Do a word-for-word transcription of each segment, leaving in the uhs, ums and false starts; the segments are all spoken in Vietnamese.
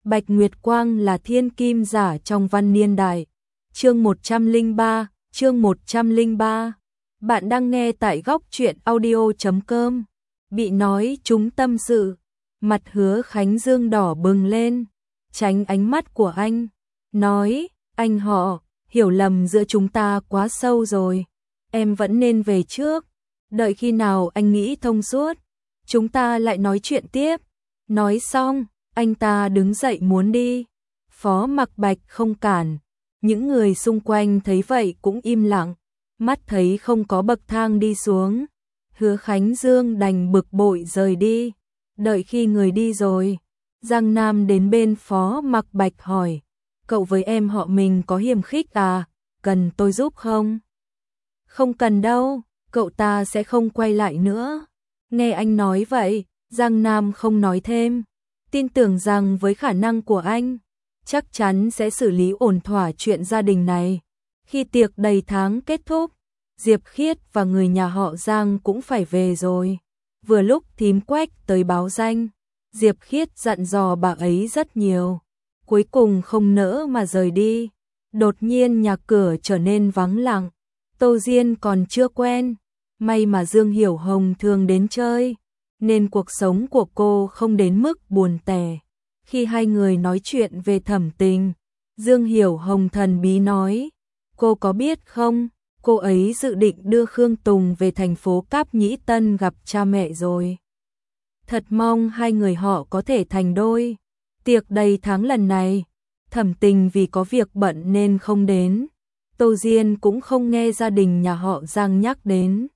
Bạch Nguyệt Quang là thiên kim giả trong văn niên đại. Chương một trăm lẻ ba, chương một trăm lẻ ba. Bạn đang nghe tại góc truyện audio chấm com. Bị nói chúng tâm sự, mặt Hứa Khánh Dương đỏ bừng lên, tránh ánh mắt của anh, nói, anh họ, hiểu lầm giữa chúng ta quá sâu rồi, em vẫn nên về trước, đợi khi nào anh nghĩ thông suốt, chúng ta lại nói chuyện tiếp. Nói xong, anh ta đứng dậy muốn đi. Phó Mặc Bạch không cản, những người xung quanh thấy vậy cũng im lặng, mắt thấy không có bậc thang đi xuống. Hứa Khánh Dương đành bực bội rời đi. Đợi khi người đi rồi, Giang Nam đến bên Phó Mặc Bạch hỏi, cậu với em họ mình có hiềm khích à, cần tôi giúp không? Không cần đâu, cậu ta sẽ không quay lại nữa. Nghe anh nói vậy, Giang Nam không nói thêm, tin tưởng rằng với khả năng của anh, chắc chắn sẽ xử lý ổn thỏa chuyện gia đình này. Khi tiệc đầy tháng kết thúc, Diệp Khiết và người nhà họ Giang cũng phải về rồi. Vừa lúc thím Quách tới báo danh, Diệp Khiết dặn dò bà ấy rất nhiều, cuối cùng không nỡ mà rời đi. Đột nhiên nhà cửa trở nên vắng lặng, Tô Diên còn chưa quen, may mà Dương Hiểu Hồng thường đến chơi, nên cuộc sống của cô không đến mức buồn tẻ. Khi hai người nói chuyện về Thẩm Tình, Dương Hiểu Hồng thần bí nói, cô có biết không, cô ấy dự định đưa Khương Tùng về thành phố Cáp Nhĩ Tân gặp cha mẹ rồi. Thật mong hai người họ có thể thành đôi. Tiệc đầy tháng lần này, Thẩm Tình vì có việc bận nên không đến. Tô Diên cũng không nghe gia đình nhà họ Giang nhắc đến,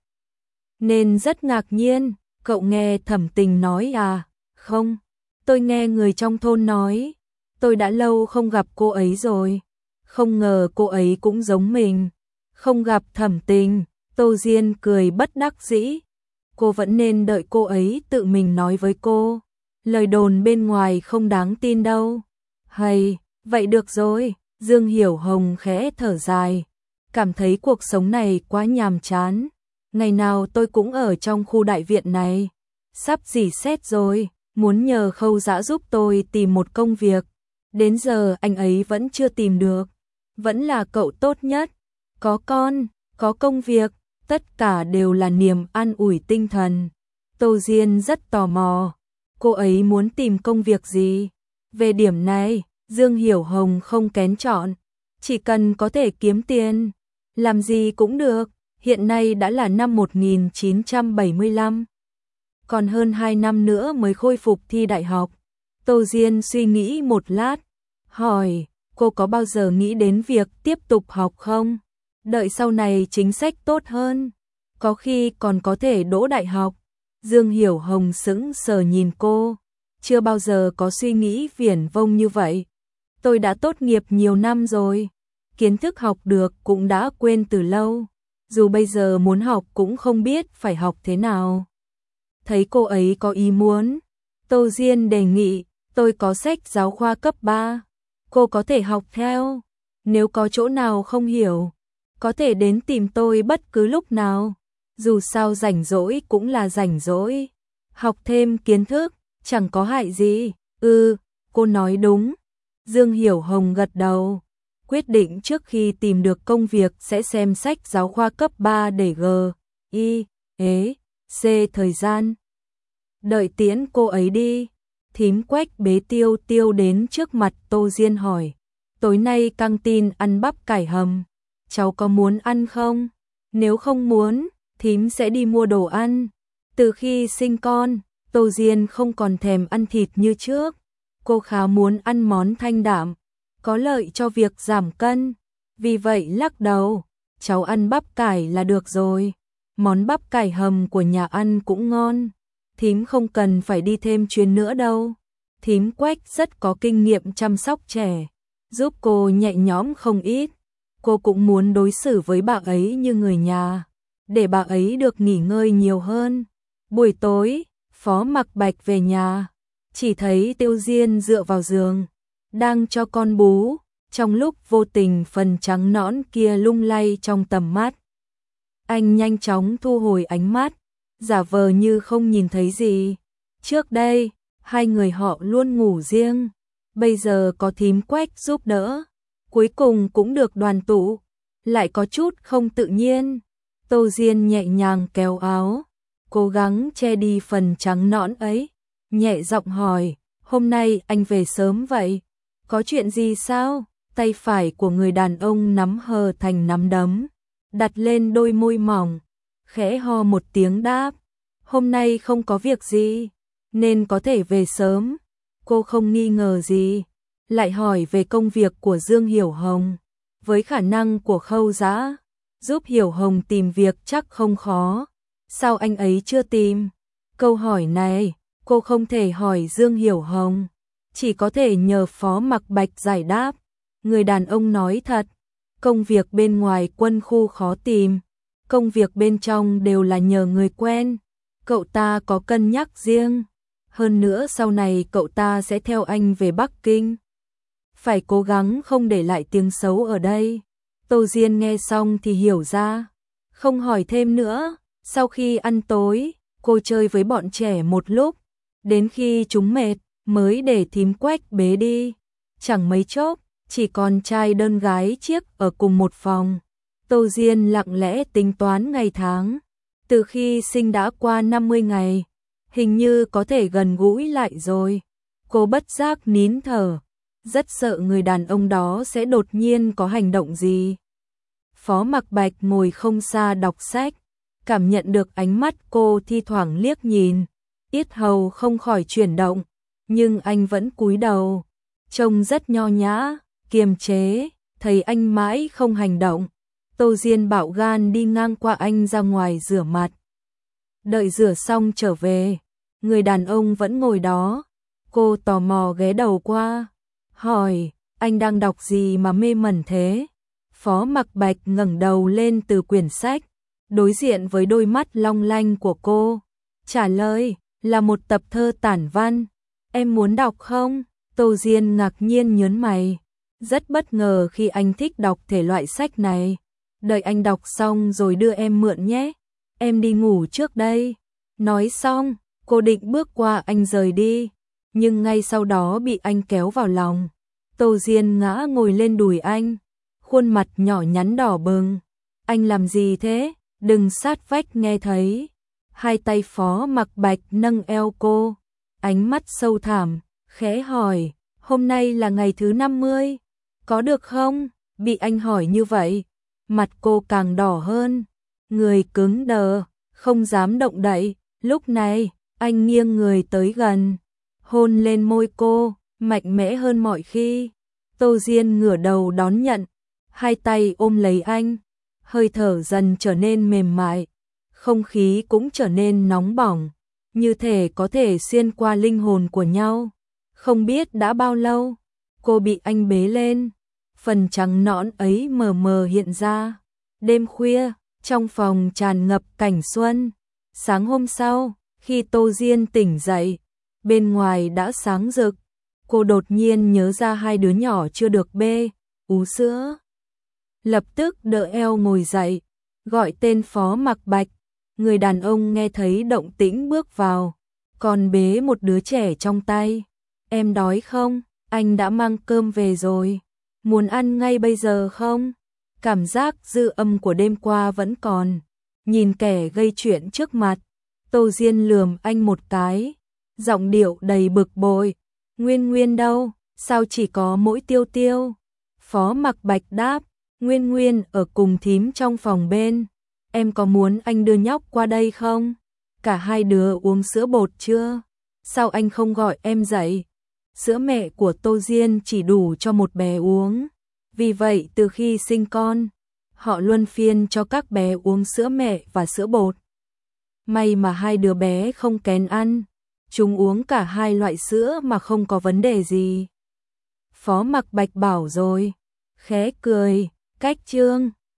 nên rất ngạc nhiên. Cậu nghe Thẩm Tình nói à? Không, tôi nghe người trong thôn nói, tôi đã lâu không gặp cô ấy rồi. Không ngờ cô ấy cũng giống mình, không gặp Thẩm Tình. Tô Diên cười bất đắc dĩ, cô vẫn nên đợi cô ấy tự mình nói với cô, lời đồn bên ngoài không đáng tin đâu. Hay, vậy được rồi. Dương Hiểu Hồng khẽ thở dài, cảm thấy cuộc sống này quá nhàm chán. Ngày nào tôi cũng ở trong khu đại viện này, sắp rỉ sét rồi, muốn nhờ Khâu Dã giúp tôi tìm một công việc. Đến giờ anh ấy vẫn chưa tìm được, vẫn là cậu tốt nhất. Có con, có công việc, tất cả đều là niềm an ủi tinh thần. Tô Diên rất tò mò, cô ấy muốn tìm công việc gì? Về điểm này, Dương Hiểu Hồng không kén chọn, chỉ cần có thể kiếm tiền, làm gì cũng được. Hiện nay đã là năm một nghìn chín trăm bảy mươi lăm, còn hơn hai năm nữa mới khôi phục thi đại học. Tô Diên suy nghĩ một lát, hỏi, cô có bao giờ nghĩ đến việc tiếp tục học không? Đợi sau này chính sách tốt hơn, có khi còn có thể đỗ đại học. Dương Hiểu Hồng sững sờ nhìn cô, chưa bao giờ có suy nghĩ viển vông như vậy. Tôi đã tốt nghiệp nhiều năm rồi, kiến thức học được cũng đã quên từ lâu. Dù bây giờ muốn học cũng không biết phải học thế nào. Thấy cô ấy có ý muốn, Tô Diên đề nghị, tôi có sách giáo khoa cấp ba, cô có thể học theo. Nếu có chỗ nào không hiểu, có thể đến tìm tôi bất cứ lúc nào. Dù sao rảnh rỗi cũng là rảnh rỗi, học thêm kiến thức, chẳng có hại gì. Ừ, cô nói đúng. Dương Hiểu Hồng gật đầu, quyết định trước khi tìm được công việc sẽ xem sách giáo khoa cấp ba để G, I, E, C thời gian. Đợi tiễn cô ấy đi, thím Quách bế Tiêu Tiêu đến trước mặt Tô Diên hỏi, tối nay căng tin ăn bắp cải hầm, cháu có muốn ăn không? Nếu không muốn, thím sẽ đi mua đồ ăn. Từ khi sinh con, Tô Diên không còn thèm ăn thịt như trước, cô khá muốn ăn món thanh đạm, có lợi cho việc giảm cân. Vì vậy lắc đầu, cháu ăn bắp cải là được rồi. Món bắp cải hầm của nhà ăn cũng ngon, thím không cần phải đi thêm chuyến nữa đâu. Thím Quách rất có kinh nghiệm chăm sóc trẻ, giúp cô nhẹ nhõm không ít. Cô cũng muốn đối xử với bà ấy như người nhà, để bà ấy được nghỉ ngơi nhiều hơn. Buổi tối, Phó Mặc Bạch về nhà, chỉ thấy Tiêu Diên dựa vào giường, đang cho con bú, trong lúc vô tình phần trắng nõn kia lung lay trong tầm mắt. Anh nhanh chóng thu hồi ánh mắt, giả vờ như không nhìn thấy gì. Trước đây, hai người họ luôn ngủ riêng, bây giờ có thím Quách giúp đỡ, cuối cùng cũng được đoàn tụ, lại có chút không tự nhiên. Tô Diên nhẹ nhàng kéo áo, cố gắng che đi phần trắng nõn ấy, nhẹ giọng hỏi, hôm nay anh về sớm vậy, có chuyện gì sao? Tay phải của người đàn ông nắm hờ thành nắm đấm, đặt lên đôi môi mỏng, khẽ ho một tiếng đáp, hôm nay không có việc gì, nên có thể về sớm. Cô không nghi ngờ gì, lại hỏi về công việc của Dương Hiểu Hồng. Với khả năng của Khâu Dã, giúp Hiểu Hồng tìm việc chắc không khó. Sao anh ấy chưa tìm? Câu hỏi này, cô không thể hỏi Dương Hiểu Hồng, chỉ có thể nhờ Phó Mặc Bạch giải đáp. Người đàn ông nói thật, công việc bên ngoài quân khu khó tìm, công việc bên trong đều là nhờ người quen. Cậu ta có cân nhắc riêng, hơn nữa sau này cậu ta sẽ theo anh về Bắc Kinh. Phải cố gắng không để lại tiếng xấu ở đây. Tô Diên nghe xong thì hiểu ra, không hỏi thêm nữa. Sau khi ăn tối, cô chơi với bọn trẻ một lúc, đến khi chúng mệt mới để thím Quách bế đi. Chẳng mấy chốc, chỉ còn trai đơn gái chiếc ở cùng một phòng. Tô Diên lặng lẽ tính toán ngày tháng, từ khi sinh đã qua năm mươi ngày, hình như có thể gần gũi lại rồi. Cô bất giác nín thở, rất sợ người đàn ông đó sẽ đột nhiên có hành động gì. Phó Mặc Bạch ngồi không xa đọc sách, cảm nhận được ánh mắt cô thi thoảng liếc nhìn, yết hầu không khỏi chuyển động, nhưng anh vẫn cúi đầu, trông rất nho nhã, kiềm chế. Thấy anh mãi không hành động, Tô Diên bạo gan đi ngang qua anh ra ngoài rửa mặt. Đợi rửa xong trở về, người đàn ông vẫn ngồi đó. Cô tò mò ghé đầu qua, hỏi, anh đang đọc gì mà mê mẩn thế? Phó Mặc Bạch ngẩng đầu lên từ quyển sách, đối diện với đôi mắt long lanh của cô, trả lời, là một tập thơ tản văn. Em muốn đọc không? Tô Diên ngạc nhiên nhớn mày, rất bất ngờ khi anh thích đọc thể loại sách này. Đợi anh đọc xong rồi đưa em mượn nhé, em đi ngủ trước đây. Nói xong, cô định bước qua anh rời đi, nhưng ngay sau đó bị anh kéo vào lòng. Tô Diên ngã ngồi lên đùi anh, khuôn mặt nhỏ nhắn đỏ bừng. Anh làm gì thế? Đừng sát vách nghe thấy. Hai tay Phó Mặc Bạch nâng eo cô, ánh mắt sâu thẳm, khẽ hỏi, hôm nay là ngày thứ năm mươi, có được không? Bị anh hỏi như vậy, mặt cô càng đỏ hơn, người cứng đờ, không dám động đậy. Lúc này, anh nghiêng người tới gần, hôn lên môi cô, mạnh mẽ hơn mọi khi. Tô Diên ngửa đầu đón nhận, hai tay ôm lấy anh, hơi thở dần trở nên mềm mại, không khí cũng trở nên nóng bỏng, như thể có thể xuyên qua linh hồn của nhau. Không biết đã bao lâu, cô bị anh bế lên, phần trắng nõn ấy mờ mờ hiện ra. Đêm khuya, trong phòng tràn ngập cảnh xuân. Sáng hôm sau, khi Tô Diên tỉnh dậy, bên ngoài đã sáng rực. Cô đột nhiên nhớ ra hai đứa nhỏ chưa được bê ú sữa. Lập tức đỡ eo ngồi dậy, gọi tên Phó Mặc Bạch. Người đàn ông nghe thấy động tĩnh bước vào, còn bế một đứa trẻ trong tay. Em đói không? Anh đã mang cơm về rồi. Muốn ăn ngay bây giờ không? Cảm giác dư âm của đêm qua vẫn còn. Nhìn kẻ gây chuyện trước mặt, Tô Diên lườm anh một cái, giọng điệu đầy bực bội. Nguyên Nguyên đâu? Sao chỉ có mỗi Tiêu Tiêu? Phó Mặc Bạch đáp, Nguyên Nguyên ở cùng thím trong phòng bên. Em có muốn anh đưa nhóc qua đây không? Cả hai đứa uống sữa bột chưa? Sao anh không gọi em dậy? Sữa mẹ của Tô Diên chỉ đủ cho một bé uống. Vì vậy từ khi sinh con, họ luân phiên cho các bé uống sữa mẹ và sữa bột. May mà hai đứa bé không kén ăn, chúng uống cả hai loại sữa mà không có vấn đề gì. Phó Mặc Bạch bảo rồi, khẽ cười, cách chương.